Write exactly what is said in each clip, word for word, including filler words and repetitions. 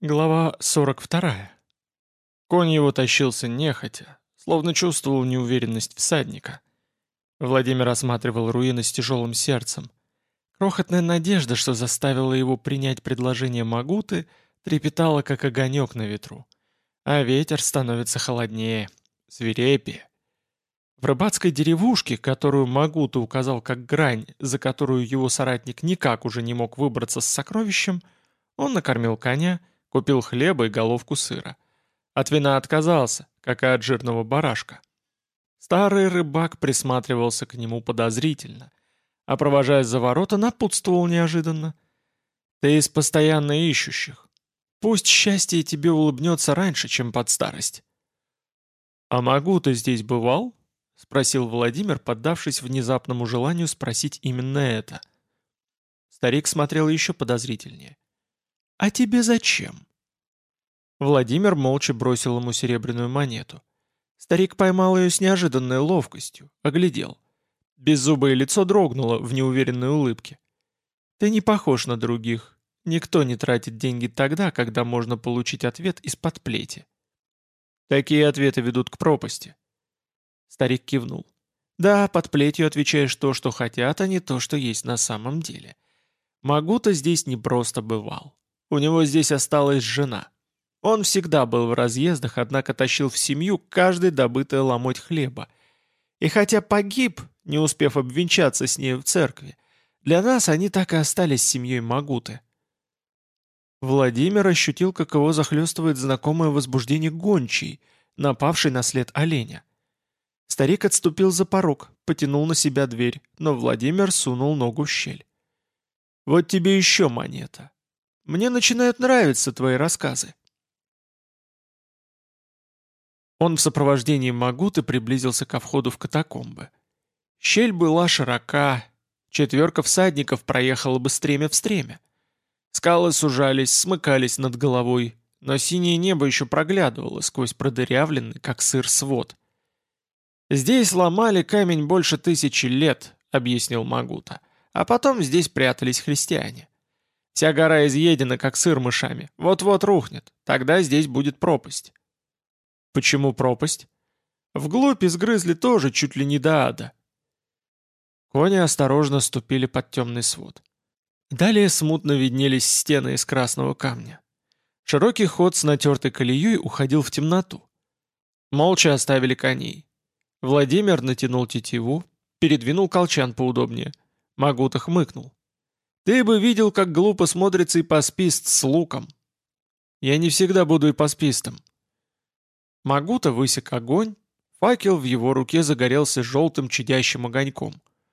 Глава сорок вторая. Конь его тащился нехотя, словно чувствовал неуверенность всадника. Владимир осматривал руины с тяжелым сердцем. Крохотная надежда, что заставила его принять предложение Магуты, трепетала, как огонек на ветру. А ветер становится холоднее, свирепее. В рыбацкой деревушке, которую Магута указал как грань, за которую его соратник никак уже не мог выбраться с сокровищем, он накормил коня, купил хлеба и головку сыра. От вина отказался, как и от жирного барашка. Старый рыбак присматривался к нему подозрительно, а провожая за ворота, напутствовал неожиданно. «Ты из постоянно ищущих. Пусть счастье тебе улыбнется раньше, чем под старость». «А могу ты здесь бывал?» — спросил Владимир, поддавшись внезапному желанию спросить именно это. Старик смотрел еще подозрительнее. «А тебе зачем?» Владимир молча бросил ему серебряную монету. Старик поймал ее с неожиданной ловкостью, оглядел. Беззубое лицо дрогнуло в неуверенной улыбке. «Ты не похож на других. Никто не тратит деньги тогда, когда можно получить ответ из-под плети. Такие ответы ведут к пропасти». Старик кивнул. «Да, под плетью отвечаешь то, что хотят, а не то, что есть на самом деле. Магута здесь не просто бывал. У него здесь осталась жена. Он всегда был в разъездах, однако тащил в семью каждый добытый ломоть хлеба. И хотя погиб, не успев обвенчаться с ней в церкви, для нас они так и остались семьей Магуты». Владимир ощутил, как его захлестывает знакомое возбуждение гончей, напавшей на след оленя. Старик отступил за порог, потянул на себя дверь, но Владимир сунул ногу в щель. «Вот тебе еще монета. Мне начинают нравиться твои рассказы». Он в сопровождении Магуты приблизился ко входу в катакомбы. Щель была широка, четверка всадников проехала бы стремя в стремя. Скалы сужались, смыкались над головой, но синее небо еще проглядывало сквозь продырявленный, как сыр, свод. «Здесь ломали камень больше тысячи лет», — объяснил Магута, «а потом здесь прятались христиане. Вся гора изъедена, как сыр мышами, вот-вот рухнет, тогда здесь будет пропасть». «Почему пропасть?» «Вглубь изгрызли тоже чуть ли не до ада». Кони осторожно ступили под темный свод. Далее смутно виднелись стены из красного камня. Широкий ход с натертой колеей уходил в темноту. Молча оставили коней. Владимир натянул тетиву, передвинул колчан поудобнее. Магута хмыкнул. «Ты бы видел, как глупо смотрится ипоспист с луком». «Я не всегда буду ипоспистом». Магута высек огонь, факел в его руке загорелся желтым чадящим огоньком.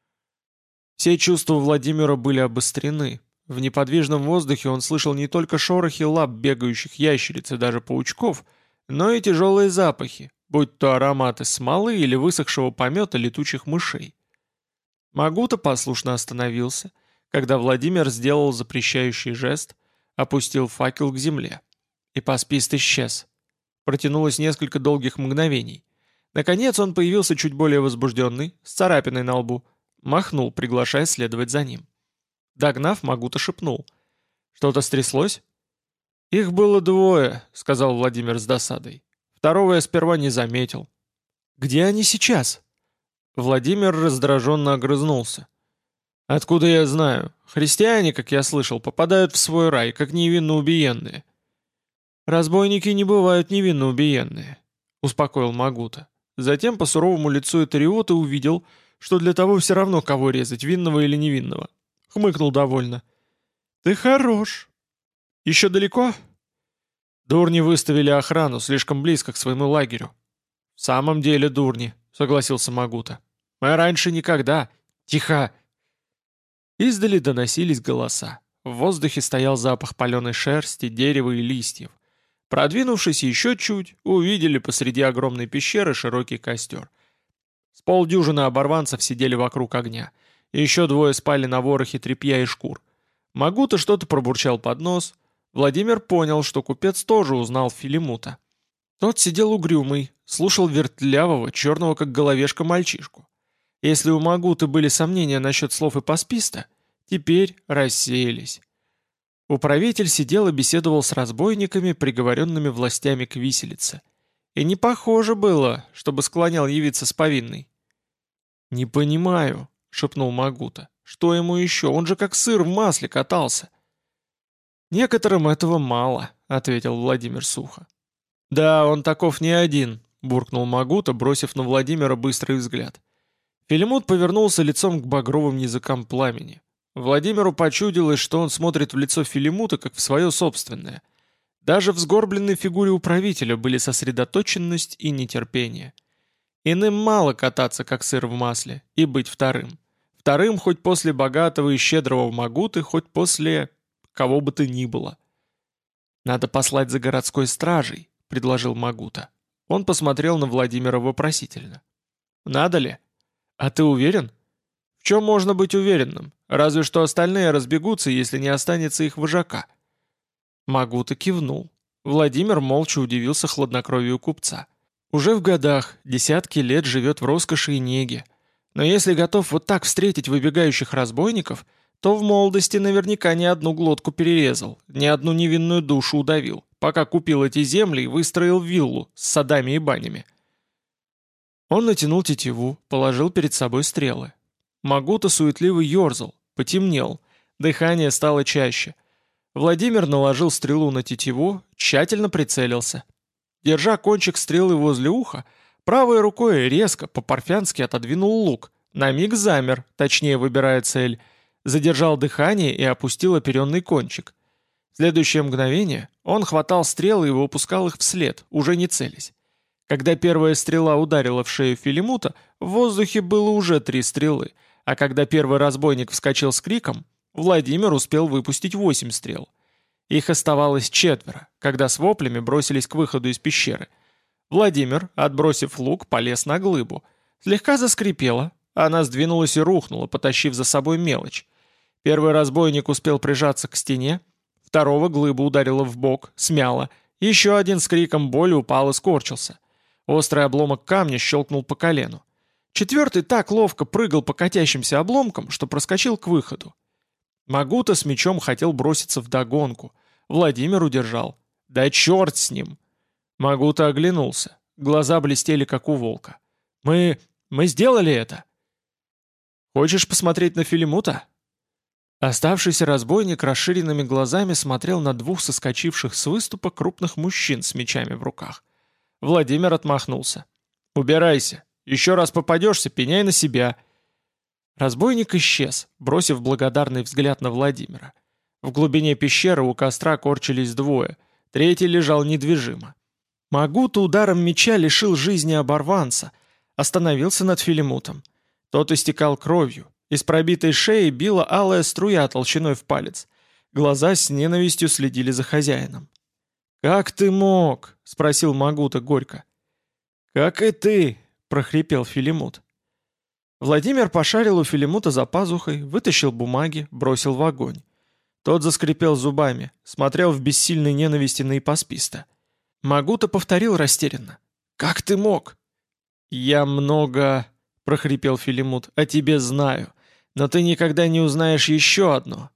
Все чувства Владимира были обострены. В неподвижном воздухе он слышал не только шорохи лап бегающих ящериц и даже паучков, но и тяжелые запахи, будь то ароматы смолы или высохшего помета летучих мышей. Магута послушно остановился, когда Владимир сделал запрещающий жест, опустил факел к земле. И паспист исчез. Протянулось несколько долгих мгновений. Наконец он появился чуть более возбужденный, с царапиной на лбу, махнул, приглашая следовать за ним. Догнав, Магута шепнул. «Что-то стряслось?» «Их было двое», — сказал Владимир с досадой. «Второго я сперва не заметил». «Где они сейчас?» Владимир раздраженно огрызнулся. «Откуда я знаю? Христиане, как я слышал, попадают в свой рай, как невинно убиенные». «Разбойники не бывают невинно убиенные», — успокоил Магута. Затем по суровому лицу Этариота увидел, что для того все равно, кого резать, винного или невинного. Хмыкнул довольно. «Ты хорош. Еще далеко?» «Дурни выставили охрану слишком близко к своему лагерю». «В самом деле дурни», — согласился Магута. «Мы раньше никогда. Тихо!» Издали доносились голоса. В воздухе стоял запах паленой шерсти, дерева и листьев. Продвинувшись еще чуть, увидели посреди огромной пещеры широкий костер. С полдюжины оборванцев сидели вокруг огня. Еще двое спали на ворохе тряпья и шкур. Магута что-то пробурчал под нос. Владимир понял, что купец тоже узнал Филимута. Тот сидел угрюмый, слушал вертлявого, черного как головешка мальчишку. Если у Магуты были сомнения насчет слов ипосписта, теперь рассеялись. Управитель сидел и беседовал с разбойниками, приговоренными властями к виселице. И не похоже было, чтобы склонял явиться с повинной. «Не понимаю», — шепнул Магута. «Что ему еще? Он же как сыр в масле катался». «Некоторым этого мало», — ответил Владимир сухо. «Да, он таков не один», — буркнул Магута, бросив на Владимира быстрый взгляд. Филимут повернулся лицом к багровым языкам пламени. Владимиру почудилось, что он смотрит в лицо Филимута, как в свое собственное. Даже в сгорбленной фигуре управителя были сосредоточенность и нетерпение. Иным мало кататься, как сыр в масле, и быть вторым. Вторым хоть после богатого и щедрого Магуты, хоть после кого бы то ни было. «Надо послать за городской стражей», — предложил Магута. Он посмотрел на Владимира вопросительно. «Надо ли? А ты уверен?» «В чем можно быть уверенным? Разве что остальные разбегутся, если не останется их вожака». Магута кивнул. Владимир молча удивился хладнокровию купца. Уже в годах, десятки лет живет в роскоши и неге. Но если готов вот так встретить выбегающих разбойников, то в молодости наверняка ни одну глотку перерезал, ни одну невинную душу удавил, пока купил эти земли и выстроил виллу с садами и банями. Он натянул тетиву, положил перед собой стрелы. Магута суетливо ерзал, потемнел, дыхание стало чаще. Владимир наложил стрелу на тетиву, тщательно прицелился. Держа кончик стрелы возле уха, правой рукой резко, по-парфянски отодвинул лук, на миг замер, точнее выбирая цель, задержал дыхание и опустил оперенный кончик. В следующее мгновение он хватал стрелы и выпускал их вслед, уже не целясь. Когда первая стрела ударила в шею Филимута, в воздухе было уже три стрелы, а когда первый разбойник вскочил с криком, Владимир успел выпустить восемь стрел. Их оставалось четверо, когда с воплями бросились к выходу из пещеры. Владимир, отбросив лук, полез на глыбу. Слегка заскрипело, она сдвинулась и рухнула, потащив за собой мелочь. Первый разбойник успел прижаться к стене, второго глыба ударила в бок, смяла, еще один с криком боли упал и скорчился. Острый обломок камня щелкнул по колену. Четвертый так ловко прыгал по катящимся обломкам, что проскочил к выходу. Магута с мечом хотел броситься вдогонку. Владимир удержал. «Да черт с ним!» Магута оглянулся. Глаза блестели, как у волка. «Мы... мы сделали это!» «Хочешь посмотреть на Филимута?» Оставшийся разбойник расширенными глазами смотрел на двух соскочивших с выступа крупных мужчин с мечами в руках. Владимир отмахнулся. «Убирайся! Еще раз попадешься, пеняй на себя!» Разбойник исчез, бросив благодарный взгляд на Владимира. В глубине пещеры у костра корчились двое, третий лежал недвижимо. Магута ударом меча лишил жизни оборванца, остановился над Филимутом. Тот истекал кровью, из пробитой шеи била алая струя толщиной в палец. Глаза с ненавистью следили за хозяином. «Как ты мог?» — спросил Магута горько. «Как и ты!» — прохрипел Филимут. Владимир пошарил у Филимута за пазухой, вытащил бумаги, бросил в огонь. Тот заскрипел зубами, смотрел в бессильной ненависти на ипосписта. Магута повторил растерянно. «Как ты мог?» «Я много...» — прохрипел Филимут. «О тебе знаю, но ты никогда не узнаешь еще одно».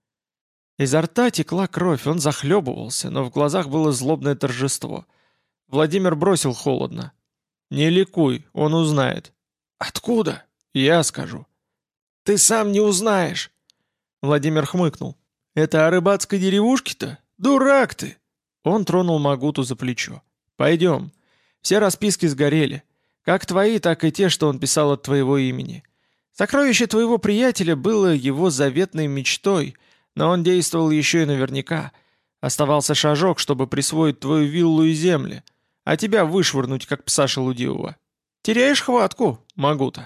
Изо рта текла кровь, он захлебывался, но в глазах было злобное торжество. Владимир бросил холодно. «Не ликуй, он узнает». «Откуда?» «Я скажу». «Ты сам не узнаешь!» Владимир хмыкнул. «Это о рыбацкой деревушке-то? Дурак ты!» Он тронул Магуту за плечо. «Пойдем. Все расписки сгорели. Как твои, так и те, что он писал от твоего имени. Сокровище твоего приятеля было его заветной мечтой, но он действовал еще и наверняка. Оставался шажок, чтобы присвоить твою виллу и земли, а тебя вышвырнуть, как пса шелудивого. Теряешь хватку, Магута?»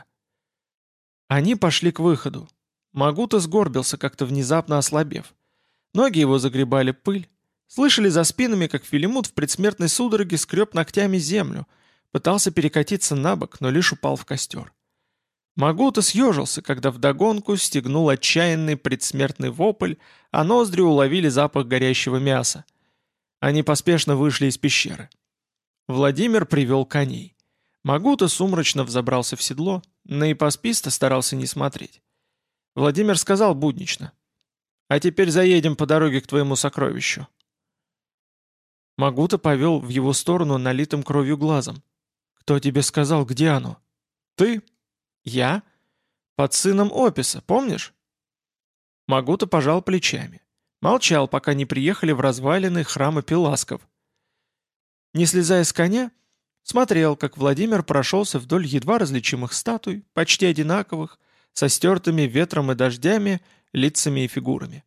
Они пошли к выходу. Магута сгорбился, как-то внезапно ослабев. Ноги его загребали пыль. Слышали за спинами, как Филимут в предсмертной судороге скреб ногтями землю, пытался перекатиться на бок, но лишь упал в костер. Магута съежился, когда вдогонку стегнул отчаянный предсмертный вопль, а ноздри уловили запах горящего мяса. Они поспешно вышли из пещеры. Владимир привел коней. Магута сумрачно взобрался в седло, на ипосписта старался не смотреть. Владимир сказал буднично. А теперь заедем по дороге к твоему сокровищу». Магута повел в его сторону налитым кровью глазом. «Кто тебе сказал, где оно?» «Ты?» «Я?» «Под сыном Описа, помнишь?» Магута пожал плечами. Молчал, пока не приехали в развалины храма Пеласков. Не слезая с коня, смотрел, как Владимир прошелся вдоль едва различимых статуй, почти одинаковых, со стертыми ветром и дождями, лицами и фигурами.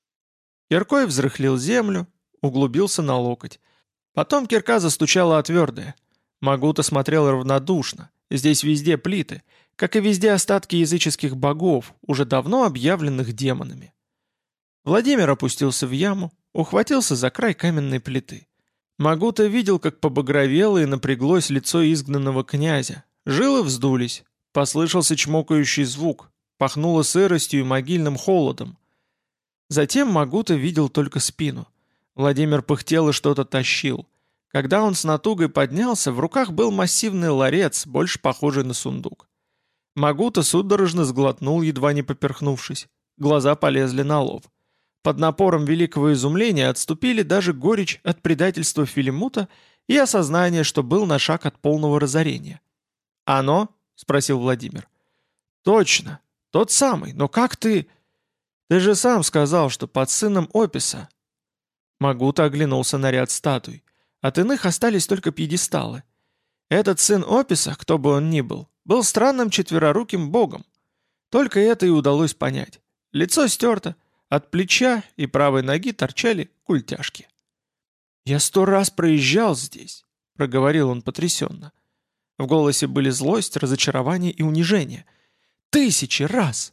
Киркой взрыхлил землю, углубился на локоть. Потом кирка застучала о твердое. Магута смотрел равнодушно. Здесь везде плиты, как и везде остатки языческих богов, уже давно объявленных демонами. Владимир опустился в яму, ухватился за край каменной плиты. Магута видел, как побагровело и напряглось лицо изгнанного князя. Жилы вздулись, послышался чмокающий звук, пахнуло сыростью и могильным холодом. Затем Магута видел только спину. Владимир пыхтел и что-то тащил. Когда он с натугой поднялся, в руках был массивный ларец, больше похожий на сундук. Магута судорожно сглотнул, едва не поперхнувшись. Глаза полезли на лоб. Под напором великого изумления отступили даже горечь от предательства Филимута и осознание, что был на шаг от полного разорения. «Оно?» — спросил Владимир. «Точно, тот самый, но как ты...» «Ты же сам сказал, что под сыном Описа...» Магута оглянулся на ряд статуй. От иных остались только пьедесталы. Этот сын Описа, кто бы он ни был, был странным четвероруким богом. Только это и удалось понять. Лицо стерто, от плеча и правой ноги торчали культяшки. «Я сто раз проезжал здесь», — проговорил он потрясенно. В голосе были злость, разочарование и унижение. «Тысячи раз!»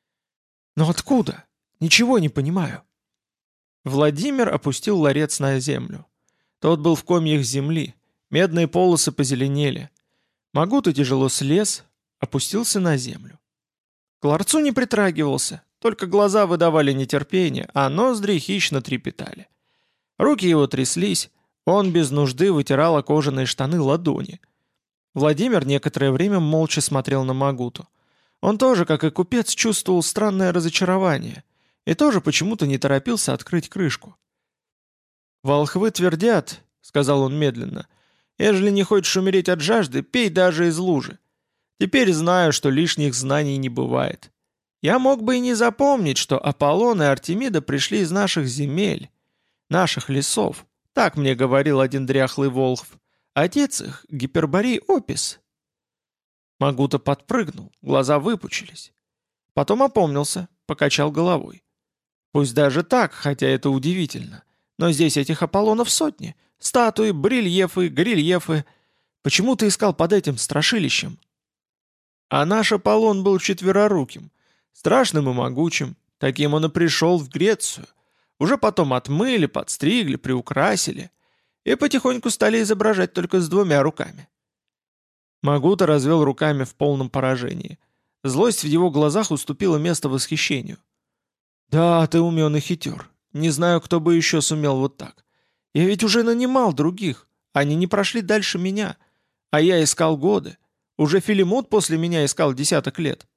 «Но откуда? Ничего не понимаю». Владимир опустил ларец на землю. Тот был в комьях земли, медные полосы позеленели. Магута тяжело слез, опустился на землю. К ларцу не притрагивался, только глаза выдавали нетерпение, а ноздри хищно трепетали. Руки его тряслись, он без нужды вытирал о кожаные штаны ладони. Владимир некоторое время молча смотрел на Магуту. Он тоже, как и купец, чувствовал странное разочарование и тоже почему-то не торопился открыть крышку. «Волхвы твердят», — сказал он медленно, — «ежели не хочешь умереть от жажды, пей даже из лужи. Теперь знаю, что лишних знаний не бывает. Я мог бы и не запомнить, что Аполлон и Артемида пришли из наших земель, наших лесов. Так мне говорил один дряхлый волхв. Отец их — Гиперборей Опис». Магута подпрыгнул, глаза выпучились. Потом опомнился, покачал головой. «Пусть даже так, хотя это удивительно. Но здесь этих Аполлонов сотни. Статуи, барельефы, горельефы. Почему ты искал под этим страшилищем?» «А наш Аполлон был четвероруким, страшным и могучим. Таким он и пришел в Грецию. Уже потом отмыли, подстригли, приукрасили. И потихоньку стали изображать только с двумя руками». Магута развел руками в полном поражении. Злость в его глазах уступила место восхищению. «Да, ты умен и хитер. Не знаю, кто бы еще сумел вот так. Я ведь уже нанимал других. Они не прошли дальше меня. А я искал годы. Уже Филимут после меня искал десяток лет».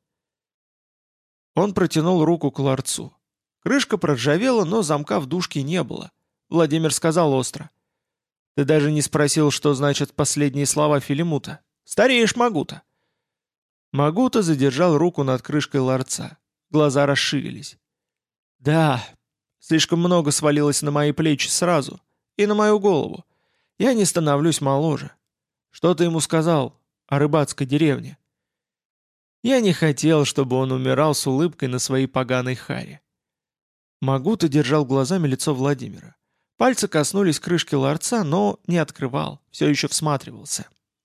Он протянул руку к ларцу. Крышка проржавела, но замка в дужке не было. Владимир сказал остро. «Ты даже не спросил, что значат последние слова Филимута. Стареешь, Магута». Магута задержал руку над крышкой ларца. Глаза расширились. «Да, слишком много свалилось на мои плечи сразу. И на мою голову. Я не становлюсь моложе. Что ты ему сказал о рыбацкой деревне?» Я не хотел, чтобы он умирал с улыбкой на своей поганой харе. Магута держал глазами лицо Владимира. Пальцы коснулись крышки ларца, но не открывал, все еще всматривался.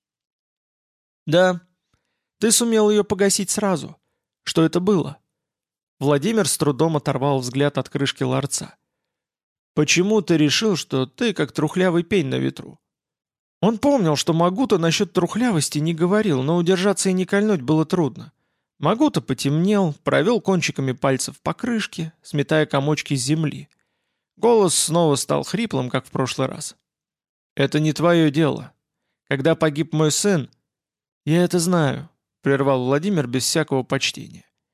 «Да, ты сумел ее погасить сразу. Что это было?» Владимир с трудом оторвал взгляд от крышки ларца. «Почему ты решил, что ты как трухлявый пень на ветру?» Он помнил, что Магута насчет трухлявости не говорил, но удержаться и не кольнуть было трудно. Магута потемнел, провел кончиками пальцев по крышке, сметая комочки с земли. Голос снова стал хриплым, как в прошлый раз. «Это не твое дело. Когда погиб мой сын...» «Я это знаю», — прервал Владимир без всякого почтения.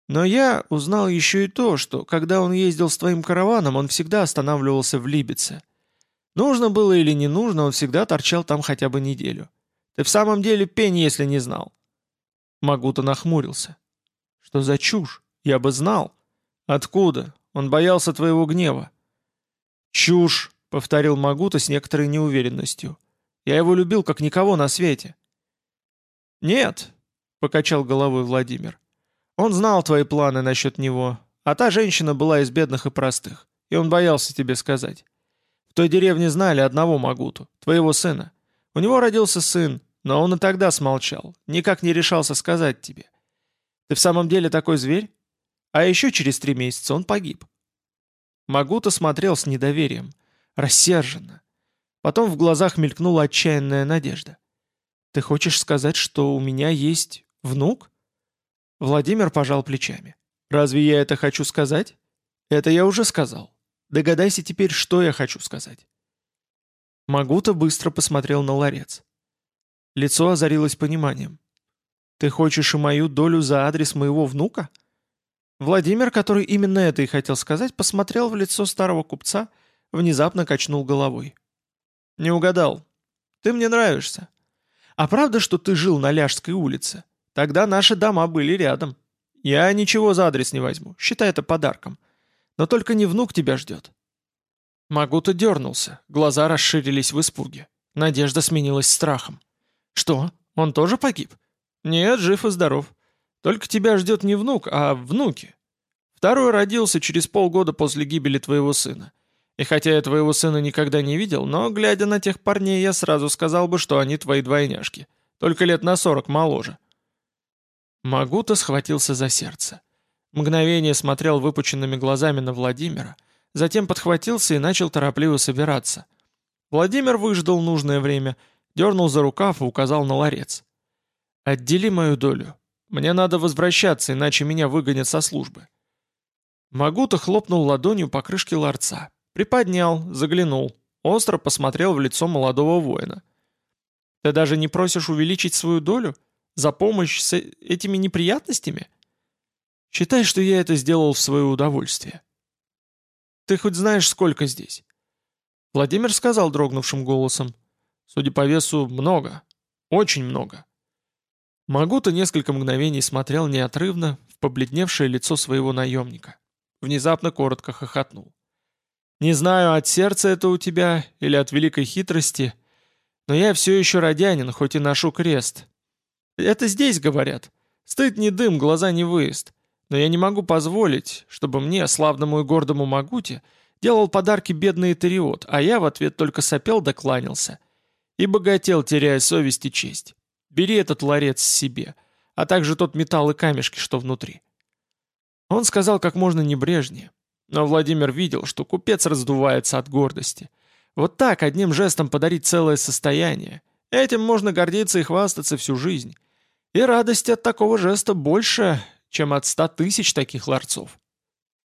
Но я узнал еще и то, что, когда он ездил с твоим караваном, он всегда останавливался в Либеце. Нужно было или не нужно, он всегда торчал там хотя бы неделю. Ты в самом деле пень, если не знал». Магута нахмурился. «Что за чушь? Я бы знал». «Откуда? Он боялся твоего гнева». «Чушь», — повторил Магута с некоторой неуверенностью. «Я его любил, как никого на свете». «Нет», — покачал головой Владимир. «Он знал твои планы насчет него, а та женщина была из бедных и простых, и он боялся тебе сказать. В той деревне знали одного Магуту, твоего сына. У него родился сын, но он и тогда смолчал, никак не решался сказать тебе. Ты в самом деле такой зверь? А еще через три месяца он погиб». Магута смотрел с недоверием, рассерженно. Потом в глазах мелькнула отчаянная надежда. «Ты хочешь сказать, что у меня есть внук?» Владимир пожал плечами. «Разве я это хочу сказать?» «Это я уже сказал. Догадайся теперь, что я хочу сказать». Магута быстро посмотрел на ларец. Лицо озарилось пониманием. «Ты хочешь и мою долю за адрес моего внука?» Владимир, который именно это и хотел сказать, посмотрел в лицо старого купца, внезапно качнул головой. «Не угадал. Ты мне нравишься. А правда, что ты жил на Ляжской улице? Тогда наши дома были рядом. Я ничего за адрес не возьму, считай это подарком. Но только не внук тебя ждет». Магута дернулся, глаза расширились в испуге. Надежда сменилась страхом. «Что, он тоже погиб?» «Нет, жив и здоров. Только тебя ждет не внук, а внуки. Второй родился через полгода после гибели твоего сына. И хотя я твоего сына никогда не видел, но, глядя на тех парней, я сразу сказал бы, что они твои двойняшки. Только лет на сорок моложе». Магута схватился за сердце. Мгновение смотрел выпученными глазами на Владимира, затем подхватился и начал торопливо собираться. Владимир выждал нужное время, дернул за рукав и указал на ларец. «Отдели мою долю. Мне надо возвращаться, иначе меня выгонят со службы». Магута хлопнул ладонью по крышке ларца, приподнял, заглянул, остро посмотрел в лицо молодого воина. «Ты даже не просишь увеличить свою долю? За помощь с этими неприятностями? Считай, что я это сделал в свое удовольствие. Ты хоть знаешь, сколько здесь?» Владимир сказал дрогнувшим голосом. «Судя по весу, много. Очень много». Магута несколько мгновений смотрел неотрывно в побледневшее лицо своего наемника. Внезапно коротко хохотнул. «Не знаю, от сердца это у тебя или от великой хитрости, но я все еще родянин, хоть и ношу крест. Это здесь говорят. Стыд не дым, глаза не выезд. Но я не могу позволить, чтобы мне, славному и гордому Магуте, делал подарки бедный Этериот, а я в ответ только сопел да кланялся. И богател, теряя совесть и честь. Бери этот ларец себе, а также тот металл и камешки, что внутри». Он сказал как можно небрежнее, но Владимир видел, что купец раздувается от гордости. Вот так, одним жестом подарить целое состояние. Этим можно гордиться и хвастаться всю жизнь. И радость от такого жеста больше, чем от ста тысяч таких ларцов.